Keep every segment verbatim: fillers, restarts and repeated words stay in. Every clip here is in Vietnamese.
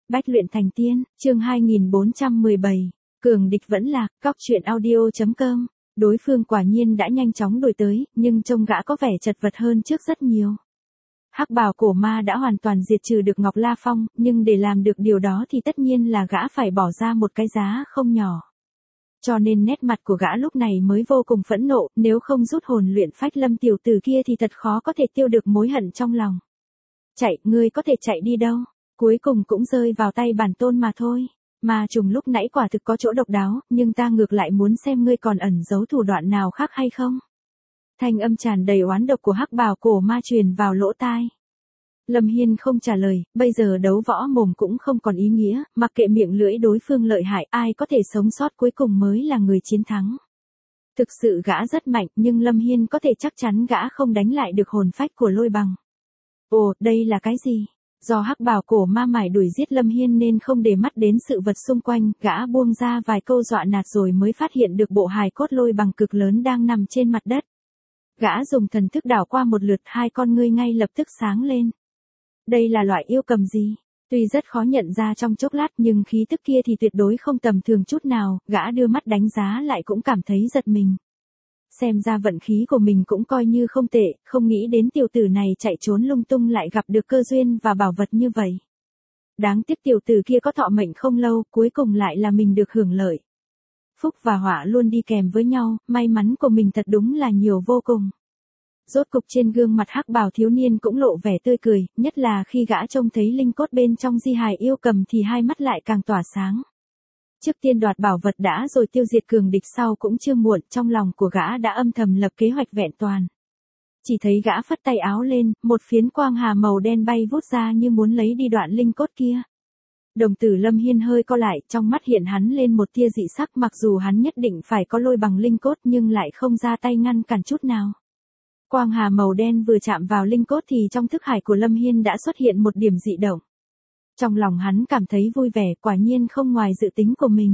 Bách luyện thành tiên, chương hai nghìn bốn trăm mười bảy, cường địch vẫn lạc, cóc truyện audio chấm com. Đối phương quả nhiên đã nhanh chóng đuổi tới, nhưng trông gã có vẻ chật vật hơn trước rất nhiều. Hắc bào cổ ma đã hoàn toàn diệt trừ được Ngọc La Phong, nhưng để làm được điều đó thì tất nhiên là gã phải bỏ ra một cái giá không nhỏ. Cho nên nét mặt của gã lúc này mới vô cùng phẫn nộ, nếu không rút hồn luyện phách Lâm tiểu tử kia thì thật khó có thể tiêu được mối hận trong lòng. Chạy, ngươi có thể chạy đi đâu? Cuối cùng cũng rơi vào tay bản tôn mà thôi. Ma trùng lúc nãy quả thực có chỗ độc đáo, nhưng ta ngược lại muốn xem ngươi còn ẩn giấu thủ đoạn nào khác hay không. Thanh âm tràn đầy oán độc của hắc bào cổ ma truyền vào lỗ tai. Lâm Hiên không trả lời, bây giờ đấu võ mồm cũng không còn ý nghĩa, mặc kệ miệng lưỡi đối phương lợi hại, ai có thể sống sót cuối cùng mới là người chiến thắng. Thực sự gã rất mạnh, nhưng Lâm Hiên có thể chắc chắn gã không đánh lại được hồn phách của Lôi Bằng. Ồ, đây là cái gì? Do hắc bào cổ ma mải đuổi giết Lâm Hiên nên không để mắt đến sự vật xung quanh, gã buông ra vài câu dọa nạt rồi mới phát hiện được bộ hài cốt Lôi Bằng cực lớn đang nằm trên mặt đất. Gã dùng thần thức đảo qua một lượt, hai con ngươi ngay lập tức sáng lên. Đây là loại yêu cầm gì? Tuy rất khó nhận ra trong chốc lát nhưng khí tức kia thì tuyệt đối không tầm thường chút nào, gã đưa mắt đánh giá lại cũng cảm thấy giật mình. Xem ra vận khí của mình cũng coi như không tệ, không nghĩ đến tiểu tử này chạy trốn lung tung lại gặp được cơ duyên và bảo vật như vậy. Đáng tiếc tiểu tử kia có thọ mệnh không lâu, cuối cùng lại là mình được hưởng lợi. Phúc và họa luôn đi kèm với nhau, may mắn của mình thật đúng là nhiều vô cùng. Rốt cục trên gương mặt hắc bào thiếu niên cũng lộ vẻ tươi cười, nhất là khi gã trông thấy linh cốt bên trong di hài yêu cầm thì hai mắt lại càng tỏa sáng. Trước tiên đoạt bảo vật đã rồi tiêu diệt cường địch sau cũng chưa muộn, trong lòng của gã đã âm thầm lập kế hoạch vẹn toàn. Chỉ thấy gã phất tay áo lên, một phiến quang hà màu đen bay vút ra như muốn lấy đi đoạn linh cốt kia. Đồng tử Lâm Hiên hơi co lại, trong mắt hiện hắn lên một tia dị sắc, mặc dù hắn nhất định phải có Lôi Bằng linh cốt nhưng lại không ra tay ngăn cản chút nào. Quang hà màu đen vừa chạm vào linh cốt thì trong thức hải của Lâm Hiên đã xuất hiện một điểm dị động. Trong lòng hắn cảm thấy vui vẻ, quả nhiên không ngoài dự tính của mình.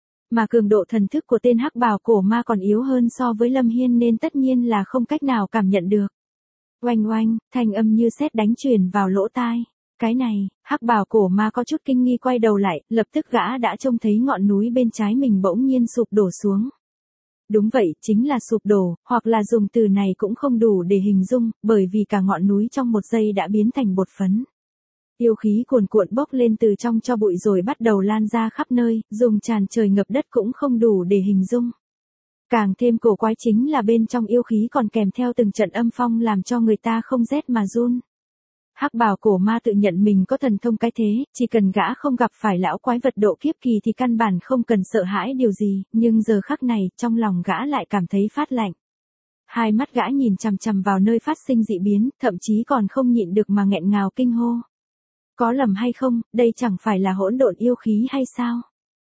Mà cường độ thần thức của tên hắc bào cổ ma còn yếu hơn so với Lâm Hiên nên tất nhiên là không cách nào cảm nhận được. Oanh oanh, thanh âm như sét đánh truyền vào lỗ tai. Cái này, hắc bào cổ ma có chút kinh nghi quay đầu lại, lập tức gã đã trông thấy ngọn núi bên trái mình bỗng nhiên sụp đổ xuống. Đúng vậy, chính là sụp đổ, hoặc là dùng từ này cũng không đủ để hình dung, bởi vì cả ngọn núi trong một giây đã biến thành bột phấn. Yêu khí cuồn cuộn bốc lên từ trong tro bụi rồi bắt đầu lan ra khắp nơi, dùng tràn trời ngập đất cũng không đủ để hình dung. Càng thêm cổ quái chính là bên trong yêu khí còn kèm theo từng trận âm phong làm cho người ta không rét mà run. Hắc bào cổ ma tự nhận mình có thần thông cái thế, chỉ cần gã không gặp phải lão quái vật độ kiếp kỳ thì căn bản không cần sợ hãi điều gì, nhưng giờ khắc này, trong lòng gã lại cảm thấy phát lạnh. Hai mắt gã nhìn chằm chằm vào nơi phát sinh dị biến, thậm chí còn không nhịn được mà nghẹn ngào kinh hô. Có lầm hay không, đây chẳng phải là hỗn độn yêu khí hay sao?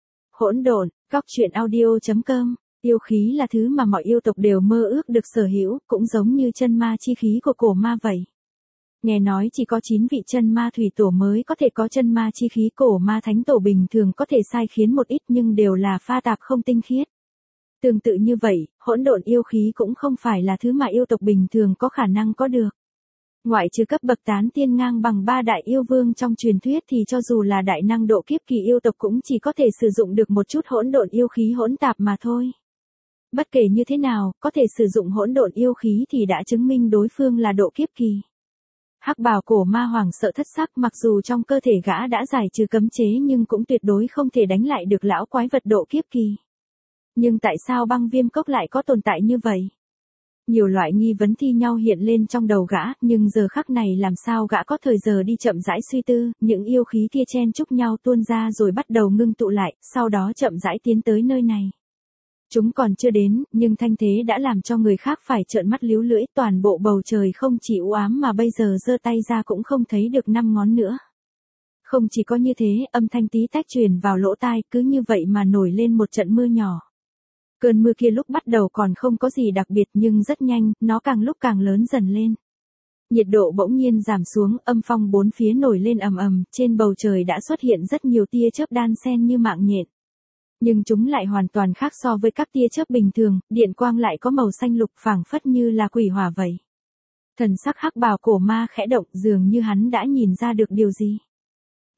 Hỗn độn, cóc truyện audio chấm com, yêu khí là thứ mà mọi yêu tộc đều mơ ước được sở hữu, cũng giống như chân ma chi khí của cổ ma vậy. Nghe nói chỉ có chín vị chân ma thủy tổ mới có thể có chân ma chi khí, cổ ma thánh tổ bình thường có thể sai khiến một ít nhưng đều là pha tạp không tinh khiết. Tương tự như vậy, hỗn độn yêu khí cũng không phải là thứ mà yêu tộc bình thường có khả năng có được. Ngoại trừ cấp bậc tán tiên ngang bằng ba đại yêu vương trong truyền thuyết thì cho dù là đại năng độ kiếp kỳ yêu tộc cũng chỉ có thể sử dụng được một chút hỗn độn yêu khí hỗn tạp mà thôi. Bất kể như thế nào, có thể sử dụng hỗn độn yêu khí thì đã chứng minh đối phương là độ kiếp kỳ. Hắc bào cổ ma hoàng sợ thất sắc, mặc dù trong cơ thể gã đã giải trừ cấm chế nhưng cũng tuyệt đối không thể đánh lại được lão quái vật độ kiếp kỳ. Nhưng tại sao băng viêm cốc lại có tồn tại như vậy? Nhiều loại nghi vấn thi nhau hiện lên trong đầu gã, nhưng giờ khắc này làm sao gã có thời giờ đi chậm rãi suy tư, những yêu khí kia chen chúc nhau tuôn ra rồi bắt đầu ngưng tụ lại, sau đó chậm rãi tiến tới nơi này. Chúng còn chưa đến, nhưng thanh thế đã làm cho người khác phải trợn mắt líu lưỡi, toàn bộ bầu trời không chỉ u ám mà bây giờ giơ tay ra cũng không thấy được năm ngón nữa. Không chỉ có như thế, âm thanh tí tách truyền vào lỗ tai, cứ như vậy mà nổi lên một trận mưa nhỏ. Cơn mưa kia lúc bắt đầu còn không có gì đặc biệt nhưng rất nhanh, nó càng lúc càng lớn dần lên. Nhiệt độ bỗng nhiên giảm xuống, âm phong bốn phía nổi lên ầm ầm, trên bầu trời đã xuất hiện rất nhiều tia chớp đan xen như mạng nhện. Nhưng chúng lại hoàn toàn khác so với các tia chớp bình thường, điện quang lại có màu xanh lục phảng phất như là quỷ hỏa vậy. Thần sắc hắc bào cổ ma khẽ động, dường như hắn đã nhìn ra được điều gì.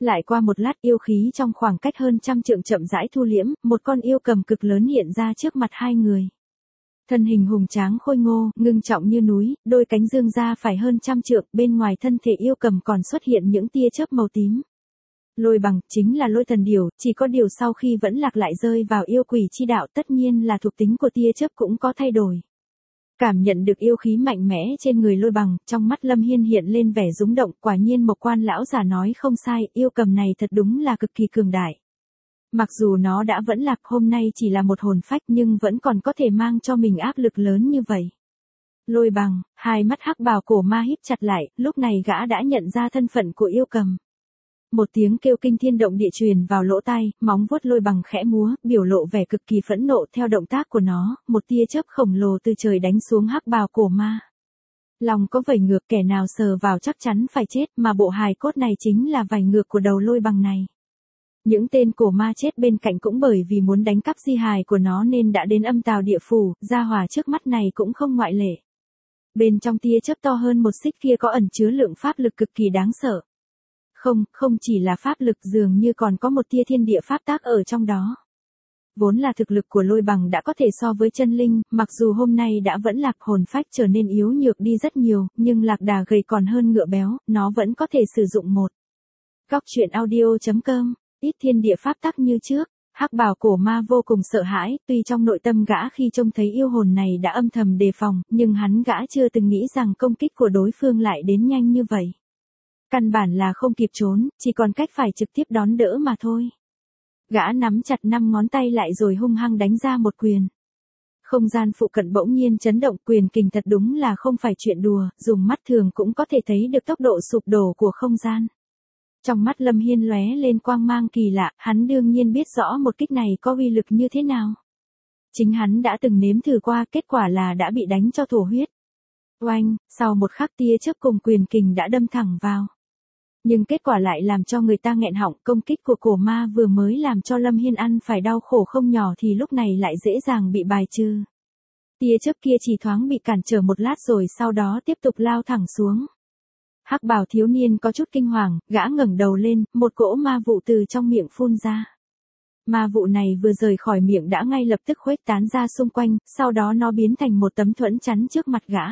Lại qua một lát yêu khí trong khoảng cách hơn trăm trượng chậm rãi thu liễm, một con yêu cầm cực lớn hiện ra trước mặt hai người. Thân hình hùng tráng khôi ngô, ngưng trọng như núi, đôi cánh dương ra phải hơn trăm trượng, bên ngoài thân thể yêu cầm còn xuất hiện những tia chớp màu tím. Lôi bằng, chính là lôi thần điểu, chỉ có điều sau khi vẫn lạc lại rơi vào yêu quỷ chi đạo tất nhiên là thuộc tính của tia chớp cũng có thay đổi. Cảm nhận được yêu khí mạnh mẽ trên người lôi bằng, trong mắt Lâm Hiên hiện lên vẻ rúng động, quả nhiên Mộc Quan lão giả nói không sai, yêu cầm này thật đúng là cực kỳ cường đại. Mặc dù nó đã vẫn lạc hôm nay chỉ là một hồn phách nhưng vẫn còn có thể mang cho mình áp lực lớn như vậy. Lôi bằng, hai mắt hắc bào cổ ma híp chặt lại, lúc này gã đã nhận ra thân phận của yêu cầm. Một tiếng kêu kinh thiên động địa truyền vào lỗ tai, móng vuốt lôi bằng khẽ múa, biểu lộ vẻ cực kỳ phẫn nộ theo động tác của nó, một tia chớp khổng lồ từ trời đánh xuống hắc bào cổ ma. Lòng có vảy ngược, kẻ nào sờ vào chắc chắn phải chết, mà bộ hài cốt này chính là vảy ngược của đầu lôi bằng này. Những tên cổ ma chết bên cạnh cũng bởi vì muốn đánh cắp di hài của nó nên đã đến âm tào địa phủ, gia hỏa trước mắt này cũng không ngoại lệ. Bên trong tia chớp to hơn một xích kia có ẩn chứa lượng pháp lực cực kỳ đáng sợ. Không, không chỉ là pháp lực, dường như còn có một tia thiên địa pháp tác ở trong đó. Vốn là thực lực của lôi bằng đã có thể so với chân linh, mặc dù hôm nay đã vẫn lạc hồn phách trở nên yếu nhược đi rất nhiều, nhưng lạc đà gầy còn hơn ngựa béo, nó vẫn có thể sử dụng một. Góc truyện audio chấm com, ít thiên địa pháp tắc như trước. Hắc bào cổ ma vô cùng sợ hãi, tuy trong nội tâm gã khi trông thấy yêu hồn này đã âm thầm đề phòng, nhưng hắn gã chưa từng nghĩ rằng công kích của đối phương lại đến nhanh như vậy. Căn bản là không kịp trốn, chỉ còn cách phải trực tiếp đón đỡ mà thôi. Gã nắm chặt năm ngón tay lại rồi hung hăng đánh ra một quyền. Không gian phụ cận bỗng nhiên chấn động, quyền kình thật đúng là không phải chuyện đùa, dùng mắt thường cũng có thể thấy được tốc độ sụp đổ của không gian. Trong mắt Lâm Hiên lóe lên quang mang kỳ lạ, hắn đương nhiên biết rõ một kích này có uy lực như thế nào. Chính hắn đã từng nếm thử qua, kết quả là đã bị đánh cho thổ huyết. Oanh, sau một khắc tia chớp cùng quyền kình đã đâm thẳng vào. Nhưng kết quả lại làm cho người ta nghẹn họng, công kích của cổ ma vừa mới làm cho Lâm Hiên ăn phải đau khổ không nhỏ thì lúc này lại dễ dàng bị bài trừ. Tia chớp kia chỉ thoáng bị cản trở một lát rồi sau đó tiếp tục lao thẳng xuống. Hắc bào thiếu niên có chút kinh hoàng, gã ngẩng đầu lên, một cỗ ma vụ từ trong miệng phun ra. Ma vụ này vừa rời khỏi miệng đã ngay lập tức khuếch tán ra xung quanh, sau đó nó biến thành một tấm thuẫn chắn trước mặt gã.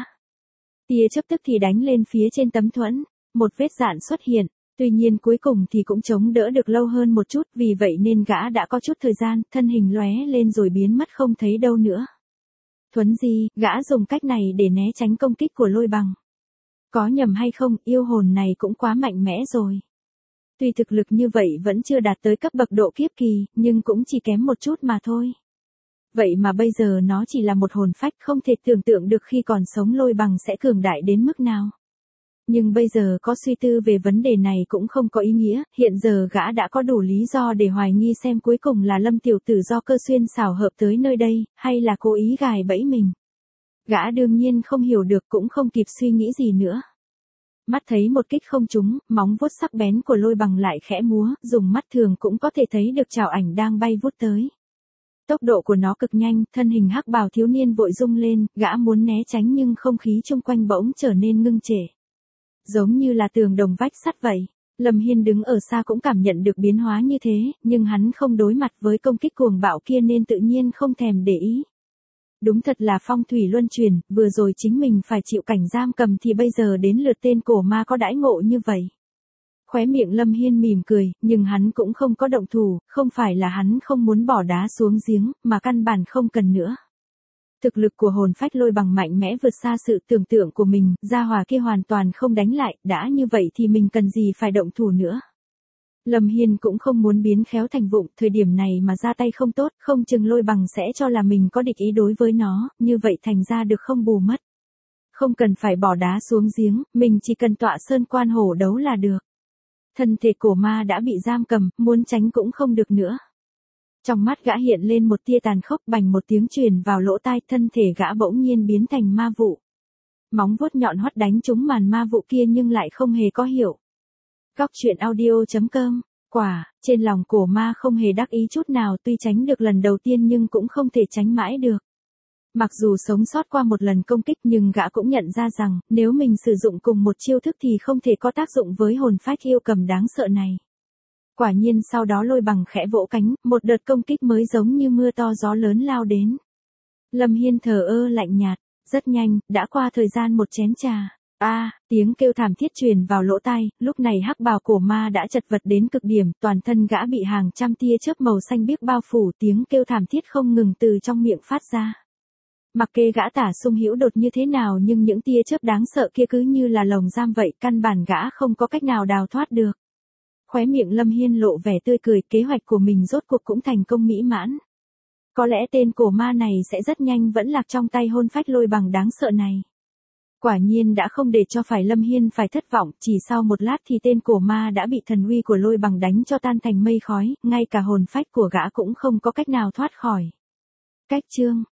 Tia chớp tức thì đánh lên phía trên tấm thuẫn, một vết rạn xuất hiện, tuy nhiên cuối cùng thì cũng chống đỡ được lâu hơn một chút, vì vậy nên gã đã có chút thời gian, thân hình lóe lên rồi biến mất không thấy đâu nữa. Thuấn di, gã dùng cách này để né tránh công kích của lôi bằng. Có nhầm hay không, yêu hồn này cũng quá mạnh mẽ rồi. Tuy thực lực như vậy vẫn chưa đạt tới cấp bậc độ kiếp kỳ, nhưng cũng chỉ kém một chút mà thôi. Vậy mà bây giờ nó chỉ là một hồn phách, không thể tưởng tượng được khi còn sống lôi bằng sẽ cường đại đến mức nào. Nhưng bây giờ có suy tư về vấn đề này cũng không có ý nghĩa, hiện giờ gã đã có đủ lý do để hoài nghi xem cuối cùng là Lâm tiểu tử do cơ xuyên xảo hợp tới nơi đây, hay là cố ý gài bẫy mình. Gã đương nhiên không hiểu được cũng không kịp suy nghĩ gì nữa. Mắt thấy một kích không trúng, móng vuốt sắc bén của lôi bằng lại khẽ múa, dùng mắt thường cũng có thể thấy được trảo ảnh đang bay vút tới. Tốc độ của nó cực nhanh, thân hình hắc bào thiếu niên vội rung lên, gã muốn né tránh nhưng không khí chung quanh bỗng trở nên ngưng trệ. Giống như là tường đồng vách sắt vậy. Lâm Hiên đứng ở xa cũng cảm nhận được biến hóa như thế, nhưng hắn không đối mặt với công kích cuồng bạo kia nên tự nhiên không thèm để ý. Đúng thật là phong thủy luân chuyển, vừa rồi chính mình phải chịu cảnh giam cầm thì bây giờ đến lượt tên cổ ma có đãi ngộ như vậy. Khóe miệng Lâm Hiên mỉm cười, nhưng hắn cũng không có động thủ, không phải là hắn không muốn bỏ đá xuống giếng, mà căn bản không cần nữa. Thực lực của hồn phách lôi bằng mạnh mẽ vượt xa sự tưởng tượng của mình, gia hỏa kia hoàn toàn không đánh lại, đã như vậy thì mình cần gì phải động thủ nữa. Lâm Hiên cũng không muốn biến khéo thành vụng, thời điểm này mà ra tay không tốt, không chừng lôi bằng sẽ cho là mình có địch ý đối với nó, như vậy thành ra được không bù mất. Không cần phải bỏ đá xuống giếng, mình chỉ cần tọa sơn quan hổ đấu là được. Thân thể cổ ma đã bị giam cầm, muốn tránh cũng không được nữa. Trong mắt gã hiện lên một tia tàn khốc, bành một tiếng truyền vào lỗ tai, thân thể gã bỗng nhiên biến thành ma vụ. Móng vuốt nhọn hoắt đánh trúng màn ma vụ kia nhưng lại không hề có hiệu. Góc truyện audio chấm com, quả, trên lòng cổ ma không hề đắc ý chút nào, tuy tránh được lần đầu tiên nhưng cũng không thể tránh mãi được. Mặc dù sống sót qua một lần công kích nhưng gã cũng nhận ra rằng, nếu mình sử dụng cùng một chiêu thức thì không thể có tác dụng với hồn phách yêu cầm đáng sợ này. Quả nhiên sau đó Lôi Bằng khẽ vỗ cánh, một đợt công kích mới giống như mưa to gió lớn lao đến. Lâm Hiên thờ ơ lạnh nhạt, rất nhanh, đã qua thời gian một chén trà. A, tiếng kêu thảm thiết truyền vào lỗ tai, lúc này hắc bào cổ ma đã chật vật đến cực điểm, toàn thân gã bị hàng trăm tia chớp màu xanh biếc bao phủ, tiếng kêu thảm thiết không ngừng từ trong miệng phát ra. Mặc kệ gã Tả Sung Hữu đột như thế nào nhưng những tia chớp đáng sợ kia cứ như là lồng giam vậy, căn bản gã không có cách nào đào thoát được. Khóe miệng Lâm Hiên lộ vẻ tươi cười, kế hoạch của mình rốt cuộc cũng thành công mỹ mãn. Có lẽ tên cổ ma này sẽ rất nhanh vẫn lạc trong tay hôn phách Lôi Bằng đáng sợ này. Quả nhiên đã không để cho phải Lâm Hiên phải thất vọng, chỉ sau một lát thì tên cổ ma đã bị thần uy của Lôi Bằng đánh cho tan thành mây khói, ngay cả hồn phách của gã cũng không có cách nào thoát khỏi. Cách chương